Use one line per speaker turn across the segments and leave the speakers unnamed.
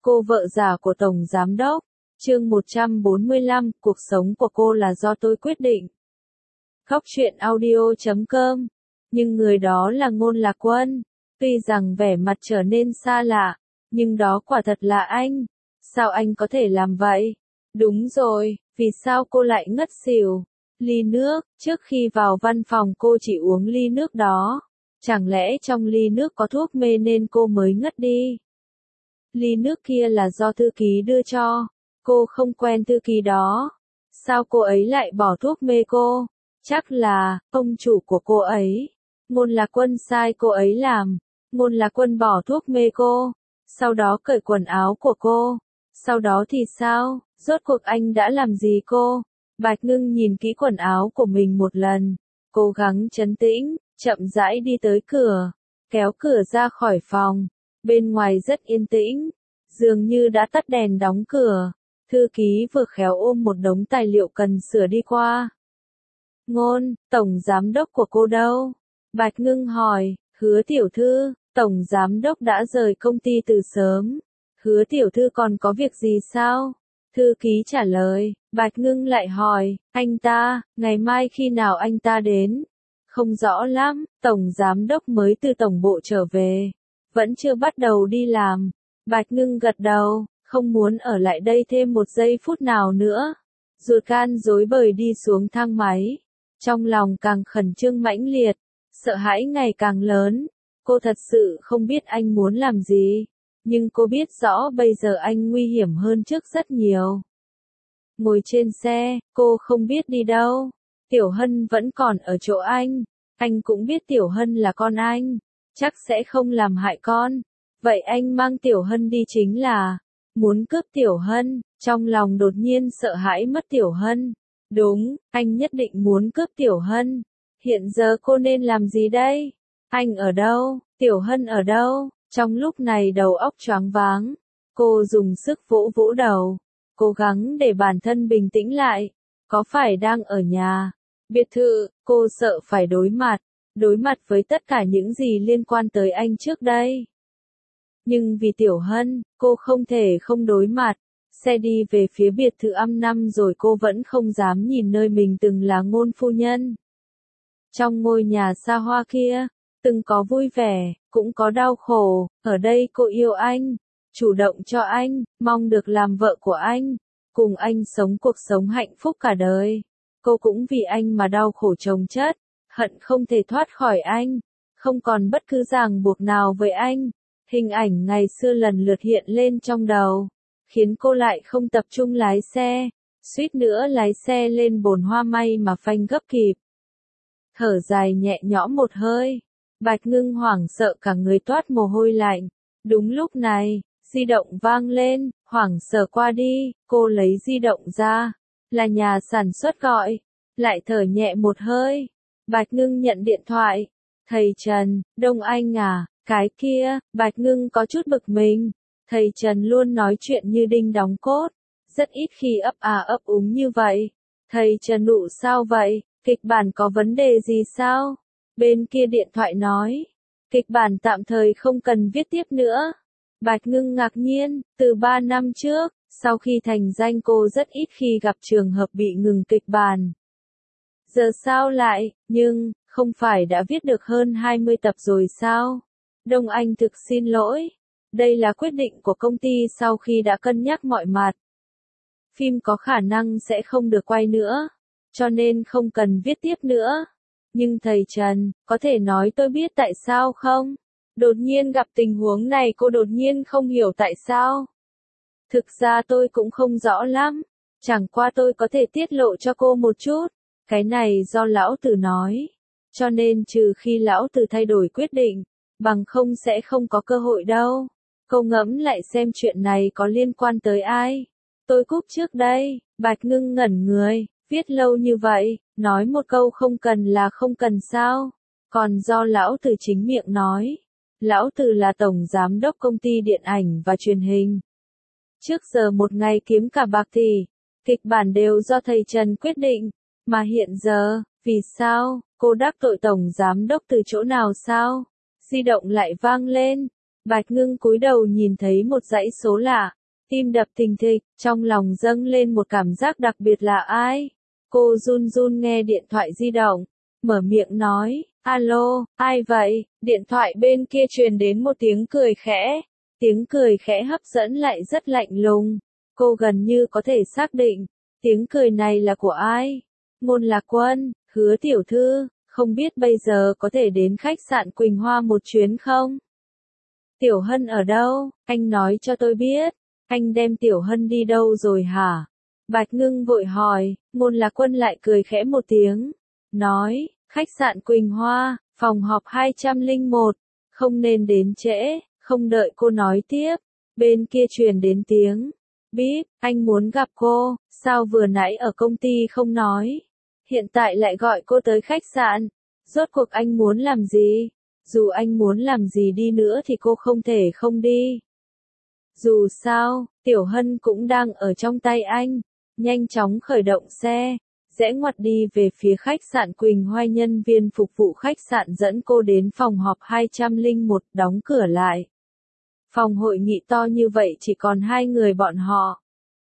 Cô vợ già của Tổng Giám Đốc. Chương 145, cuộc sống của cô là do tôi quyết định. Khóc chuyện audio.com. Nhưng người đó là Ngôn Lạc Quân. Tuy rằng vẻ mặt trở nên xa lạ, nhưng đó quả thật là anh. Sao anh có thể làm vậy? Đúng rồi, vì sao cô lại ngất xỉu? Ly nước, trước khi vào văn phòng cô chỉ uống ly nước đó. Chẳng lẽ trong ly nước có thuốc mê nên cô mới ngất đi? Ly nước kia là do thư ký đưa cho. Cô không quen thư ký đó. Sao cô ấy lại bỏ thuốc mê cô? Chắc là, ông chủ của cô ấy. Ngôn Lạc Quân sai cô ấy làm. Ngôn Lạc Quân bỏ thuốc mê cô. Sau đó cởi quần áo của cô. Sau đó thì sao? Rốt cuộc anh đã làm gì cô? Bạch Ngưng nhìn kỹ quần áo của mình một lần. Cố gắng trấn tĩnh, chậm rãi đi tới cửa. Kéo cửa ra khỏi phòng. Bên ngoài rất yên tĩnh. Dường như đã tắt đèn đóng cửa. Thư ký vừa khéo ôm một đống tài liệu cần sửa đi qua. Ngôn, Tổng Giám Đốc của cô đâu? Bạch Ngưng hỏi. Hứa tiểu thư, Tổng Giám Đốc đã rời công ty từ sớm. Hứa tiểu thư còn có việc gì sao? Thư ký trả lời. Bạch Ngưng lại hỏi. Anh ta, ngày mai khi nào anh ta đến? Không rõ lắm, Tổng Giám Đốc mới từ tổng bộ trở về. Vẫn chưa bắt đầu đi làm. Bạch Ngưng gật đầu, không muốn ở lại đây thêm một giây phút nào nữa. Ruột gan rối bời đi xuống thang máy. Trong lòng càng khẩn trương mãnh liệt, sợ hãi ngày càng lớn. Cô thật sự không biết anh muốn làm gì, nhưng cô biết rõ bây giờ anh nguy hiểm hơn trước rất nhiều. Ngồi trên xe, cô không biết đi đâu. Tiểu Hân vẫn còn ở chỗ anh cũng biết Tiểu Hân là con anh, chắc sẽ không làm hại con. Vậy anh mang Tiểu Hân đi chính là muốn cướp Tiểu Hân. Trong lòng đột nhiên sợ hãi mất Tiểu Hân. Đúng, anh nhất định muốn cướp Tiểu Hân. Hiện giờ cô nên làm gì đây? Anh ở đâu? Tiểu Hân ở đâu? Trong lúc này đầu óc choáng váng, cô dùng sức vỗ vỗ đầu, cố gắng để bản thân bình tĩnh lại. Có phải đang ở nhà, biệt thự? Cô sợ phải đối mặt với tất cả những gì liên quan tới anh trước đây. Nhưng vì Tiểu Hân, cô không thể không đối mặt. Xe đi về phía biệt thự âm năm rồi cô vẫn không dám nhìn nơi mình từng là ngôn phu nhân. Trong ngôi nhà xa hoa kia, từng có vui vẻ, cũng có đau khổ. Ở đây cô yêu anh, chủ động cho anh, mong được làm vợ của anh, cùng anh sống cuộc sống hạnh phúc cả đời. Cô cũng vì anh mà đau khổ chồng chất, hận không thể thoát khỏi anh, không còn bất cứ ràng buộc nào với anh. Hình ảnh ngày xưa lần lượt hiện lên trong đầu, khiến cô lại không tập trung lái xe, suýt nữa lái xe lên bồn hoa may mà phanh gấp kịp. Thở dài nhẹ nhõm một hơi, Bạch Ngưng hoảng sợ cả người toát mồ hôi lạnh. Đúng lúc này, di động vang lên, hoảng sợ qua đi, cô lấy di động ra, là nhà sản xuất gọi, lại thở nhẹ một hơi. Bạch Ngưng nhận điện thoại. Thầy Trần, Đông Anh à? Cái kia, Bạch Ngưng có chút bực mình. Thầy Trần luôn nói chuyện như đinh đóng cốt, rất ít khi ấp úng như vậy. Thầy Trần nụ sao vậy? Kịch bản có vấn đề gì sao? Bên kia điện thoại nói, kịch bản tạm thời không cần viết tiếp nữa. Bạch Ngưng ngạc nhiên, từ 3 năm trước, sau khi thành danh cô rất ít khi gặp trường hợp bị ngừng kịch bản. Giờ sao lại, nhưng, không phải đã viết được hơn 20 tập rồi sao? Đông Anh thực xin lỗi. Đây là quyết định của công ty sau khi đã cân nhắc mọi mặt. Phim có khả năng sẽ không được quay nữa, cho nên không cần viết tiếp nữa. Nhưng thầy Trần, có thể nói tôi biết tại sao không? Đột nhiên gặp tình huống này cô đột nhiên không hiểu tại sao. Thực ra tôi cũng không rõ lắm, chẳng qua tôi có thể tiết lộ cho cô một chút. Cái này do lão tử nói, cho nên trừ khi lão tử thay đổi quyết định, bằng không sẽ không có cơ hội đâu. Cô ngẫm lại xem chuyện này có liên quan tới ai. Tôi cúp trước đây. Bạch Ngưng ngẩn người, viết lâu như vậy, nói một câu không cần là không cần sao? Còn do lão tử chính miệng nói. Lão tử là tổng giám đốc công ty điện ảnh và truyền hình. Trước giờ một ngày kiếm cả bạc thì, kịch bản đều do thầy Trần quyết định. Mà hiện giờ, vì sao, cô đắc tội tổng giám đốc từ chỗ nào sao? Di động lại vang lên. Bạch Ngưng cúi đầu nhìn thấy một dãy số lạ, tim đập thình thịch, trong lòng dâng lên một cảm giác đặc biệt là ai. Cô run run nghe điện thoại di động, mở miệng nói, alo, ai vậy? Điện thoại bên kia truyền đến một tiếng cười khẽ. Tiếng cười khẽ hấp dẫn lại rất lạnh lùng. Cô gần như có thể xác định, tiếng cười này là của ai? Ngôn Lạc Quân, Hứa tiểu thư, không biết bây giờ có thể đến khách sạn Quỳnh Hoa một chuyến không? Tiểu Hân ở đâu? Anh nói cho tôi biết. Anh đem Tiểu Hân đi đâu rồi hả? Bạch Ngưng vội hỏi, Ngôn Lạc Quân lại cười khẽ một tiếng. Nói, khách sạn Quỳnh Hoa, phòng họp 201, không nên đến trễ. Không đợi cô nói tiếp, bên kia truyền đến tiếng. Bíp, anh muốn gặp cô, sao vừa nãy ở công ty không nói? Hiện tại lại gọi cô tới khách sạn. Rốt cuộc anh muốn làm gì? Dù anh muốn làm gì đi nữa thì cô không thể không đi. Dù sao, Tiểu Hân cũng đang ở trong tay anh. Nhanh chóng khởi động xe, rẽ ngoặt đi về phía khách sạn Quỳnh Hoa. Nhân viên phục vụ khách sạn dẫn cô đến phòng họp 201, đóng cửa lại. Phòng hội nghị to như vậy chỉ còn hai người bọn họ.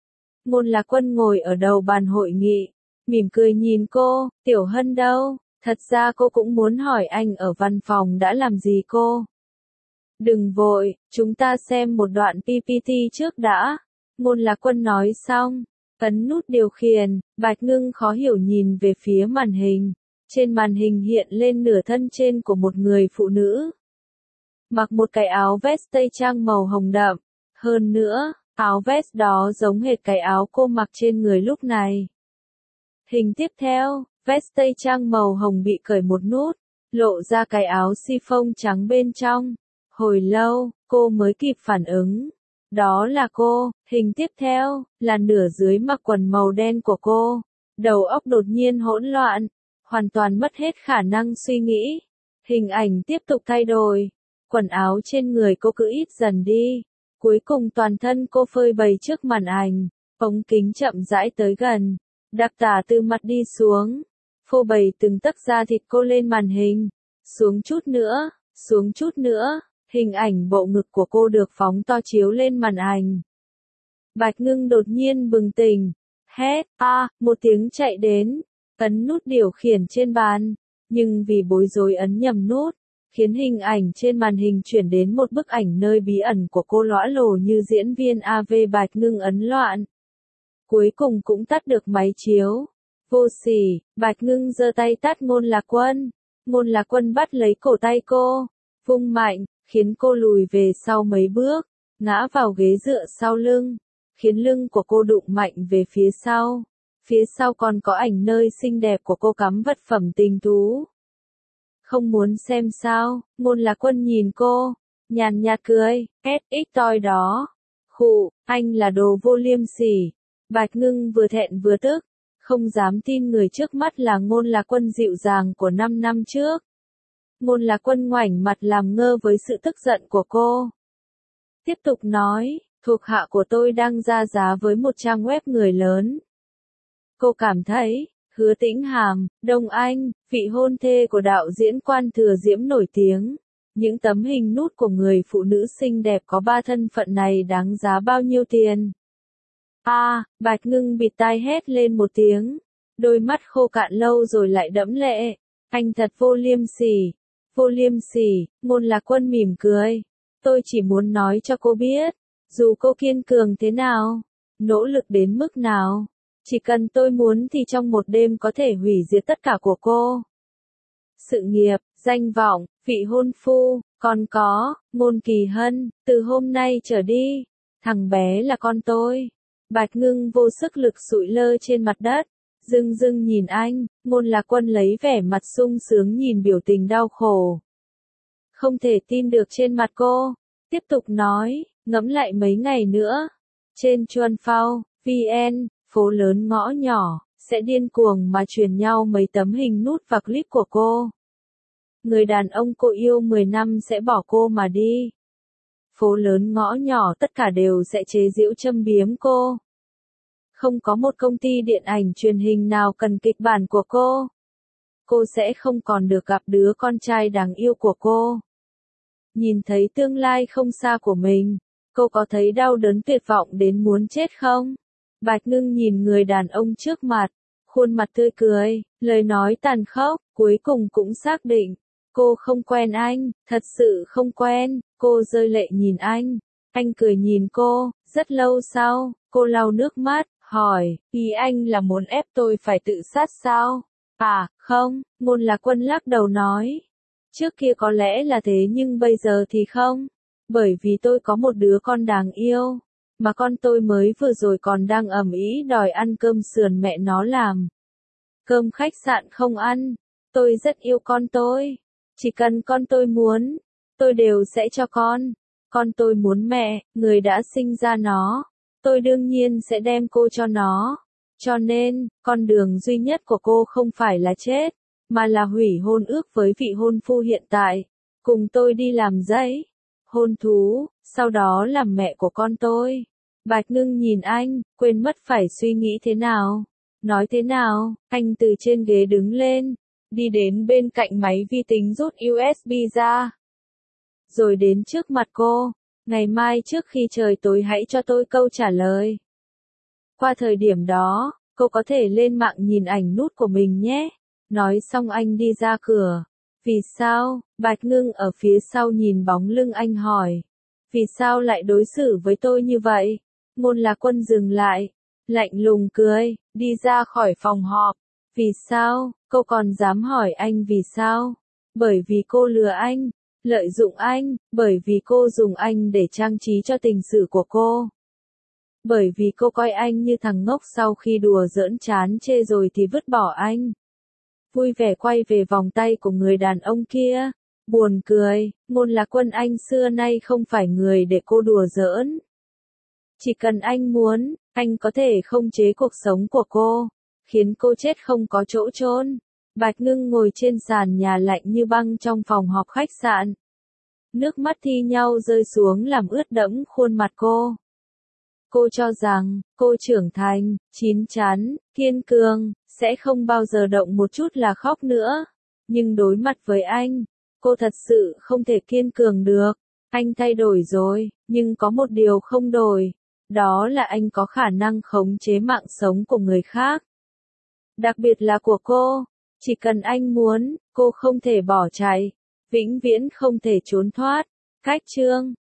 Ngôn Lạc Quân ngồi ở đầu bàn hội nghị, mỉm cười nhìn cô, Tiểu Hân đâu? Thật ra cô cũng muốn hỏi anh ở văn phòng đã làm gì cô. Đừng vội, chúng ta xem một đoạn PPT trước đã. Ngôn Lạc Quân nói xong, ấn nút điều khiển, Bạch Ngưng khó hiểu nhìn về phía màn hình. Trên màn hình hiện lên nửa thân trên của một người phụ nữ. Mặc một cái áo vest tây trang màu hồng đậm. Hơn nữa, áo vest đó giống hệt cái áo cô mặc trên người lúc này. Hình tiếp theo, vest tây trang màu hồng bị cởi một nút, lộ ra cái áo chiffon trắng bên trong. Hồi lâu, cô mới kịp phản ứng. Đó là cô. Hình tiếp theo, là nửa dưới mặc quần màu đen của cô. Đầu óc đột nhiên hỗn loạn, hoàn toàn mất hết khả năng suy nghĩ. Hình ảnh tiếp tục thay đổi. Quần áo trên người cô cứ ít dần đi. Cuối cùng toàn thân cô phơi bày trước màn ảnh. Ống kính chậm rãi tới gần. Đặc tả từ mặt đi xuống. Phô bày từng tấc da thịt cô lên màn hình. Xuống chút nữa, xuống chút nữa. Hình ảnh bộ ngực của cô được phóng to chiếu lên màn ảnh. Bạch Ngưng đột nhiên bừng tỉnh. Hét, một tiếng chạy đến. Ấn nút điều khiển trên bàn. Nhưng vì bối rối ấn nhầm nút, khiến hình ảnh trên màn hình chuyển đến một bức ảnh nơi bí ẩn của cô lõa lồ như diễn viên AV. Bạch Ngưng ấn loạn. Cuối cùng cũng tắt được máy chiếu. Vô sỉ, Bạch Ngưng giơ tay tát Ngôn Lạc Quân. Ngôn Lạc Quân bắt lấy cổ tay cô, vung mạnh, khiến cô lùi về sau mấy bước, ngã vào ghế dựa sau lưng, khiến lưng của cô đụng mạnh về phía sau. Phía sau còn có ảnh nơi xinh đẹp của cô cắm vật phẩm tình thú. Không muốn xem sao? Ngôn Lạc Quân nhìn cô, nhàn nhạt cười, SX toi đó. Khụ, anh là đồ vô liêm sỉ. Bạch Ngưng vừa thẹn vừa tức, không dám tin người trước mắt là Ngôn Lạc Quân dịu dàng của 5 năm trước. Ngôn Lạc Quân ngoảnh mặt làm ngơ với sự tức giận của cô. Tiếp tục nói, thuộc hạ của tôi đang ra giá với một trang web người lớn. Cô cảm thấy, Hứa Tĩnh Hàm, Đông Anh, vị hôn thê của đạo diễn Quan Thừa Diễm nổi tiếng. Những tấm hình nút của người phụ nữ xinh đẹp có 3 thân phận này đáng giá bao nhiêu tiền? Bạch Ngưng bịt tai hét lên một tiếng. Đôi mắt khô cạn lâu rồi lại đẫm lệ. Anh thật vô liêm sỉ. Vô liêm sỉ. Ngôn Lạc Quân mỉm cười. Tôi chỉ muốn nói cho cô biết, dù cô kiên cường thế nào, nỗ lực đến mức nào, chỉ cần tôi muốn thì trong một đêm có thể hủy diệt tất cả của cô. Sự nghiệp, danh vọng, vị hôn phu, còn có, Ngôn Kỳ Hân, từ hôm nay trở đi, thằng bé là con tôi. Bạch Ngưng vô sức lực sụi lơ trên mặt đất, dưng dưng nhìn anh. Ngôn Lạc Quân lấy vẻ mặt sung sướng nhìn biểu tình đau khổ, không thể tin được trên mặt cô. Tiếp tục nói, ngẫm lại mấy ngày nữa, trên Chuan Phao, VN, phố lớn ngõ nhỏ, sẽ điên cuồng mà truyền nhau mấy tấm hình nút và clip của cô. Người đàn ông cô yêu 10 năm sẽ bỏ cô mà đi. Phố lớn ngõ nhỏ tất cả đều sẽ chế giễu châm biếm cô. Không có một công ty điện ảnh truyền hình nào cần kịch bản của cô. Cô sẽ không còn được gặp đứa con trai đáng yêu của cô. nhìn thấy tương lai không xa của mình, cô có thấy đau đớn tuyệt vọng đến muốn chết không? Bạch Ngưng nhìn người đàn ông trước mặt, khuôn mặt tươi cười, lời nói tàn khốc, cuối cùng cũng xác định. Cô không quen anh, thật sự không quen, cô rơi lệ nhìn anh. Anh cười nhìn cô, rất lâu sau, cô lau nước mắt, hỏi, ý anh là muốn ép tôi phải tự sát sao? À, không, Ngôn Lạc Quân lắc đầu nói. Trước kia có lẽ là thế nhưng bây giờ thì không. Bởi vì tôi có một đứa con đáng yêu. Mà con tôi mới vừa rồi còn đang ầm ĩ đòi ăn cơm sườn mẹ nó làm. Cơm khách sạn không ăn. Tôi rất yêu con tôi. Chỉ cần con tôi muốn, tôi đều sẽ cho con. Con tôi muốn mẹ, người đã sinh ra nó. Tôi đương nhiên sẽ đem cô cho nó. Cho nên, con đường duy nhất của cô không phải là chết, mà là hủy hôn ước với vị hôn phu hiện tại. Cùng tôi đi làm dãy, hôn thú, sau đó làm mẹ của con tôi. Bạch Ngưng nhìn anh, quên mất phải suy nghĩ thế nào. Nói thế nào, anh từ trên ghế đứng lên, đi đến bên cạnh máy vi tính rút USB ra. Rồi đến trước mặt cô, ngày mai trước khi trời tối hãy cho tôi câu trả lời. Qua thời điểm đó, cô có thể lên mạng nhìn ảnh nút của mình nhé. Nói xong anh đi ra cửa. Vì sao? Bạch Ngưng ở phía sau nhìn bóng lưng anh hỏi. Vì sao lại đối xử với tôi như vậy? Ngôn Lạc Quân dừng lại, lạnh lùng cười, đi ra khỏi phòng họp. Vì sao? Cô còn dám hỏi anh vì sao? Bởi vì cô lừa anh, lợi dụng anh, bởi vì cô dùng anh để trang trí cho tình sự của cô. Bởi vì cô coi anh như thằng ngốc sau khi đùa giỡn chán chê rồi thì vứt bỏ anh. Vui vẻ quay về vòng tay của người đàn ông kia. Buồn cười, Ngôn Lạc Quân anh xưa nay không phải người để cô đùa giỡn. Chỉ cần anh muốn, anh có thể khống chế cuộc sống của cô, khiến cô chết không có chỗ chôn. Bạch Ngưng ngồi trên sàn nhà lạnh như băng trong phòng họp khách sạn. Nước mắt thi nhau rơi xuống làm ướt đẫm khuôn mặt cô. Cô cho rằng, cô trưởng thành, chín chắn, kiên cường, sẽ không bao giờ động một chút là khóc nữa. Nhưng đối mặt với anh, cô thật sự không thể kiên cường được. Anh thay đổi rồi, nhưng có một điều không đổi. Đó là anh có khả năng khống chế mạng sống của người khác. Đặc biệt là của cô. Chỉ cần anh muốn, cô không thể bỏ chạy. Vĩnh viễn không thể trốn thoát. Cách chương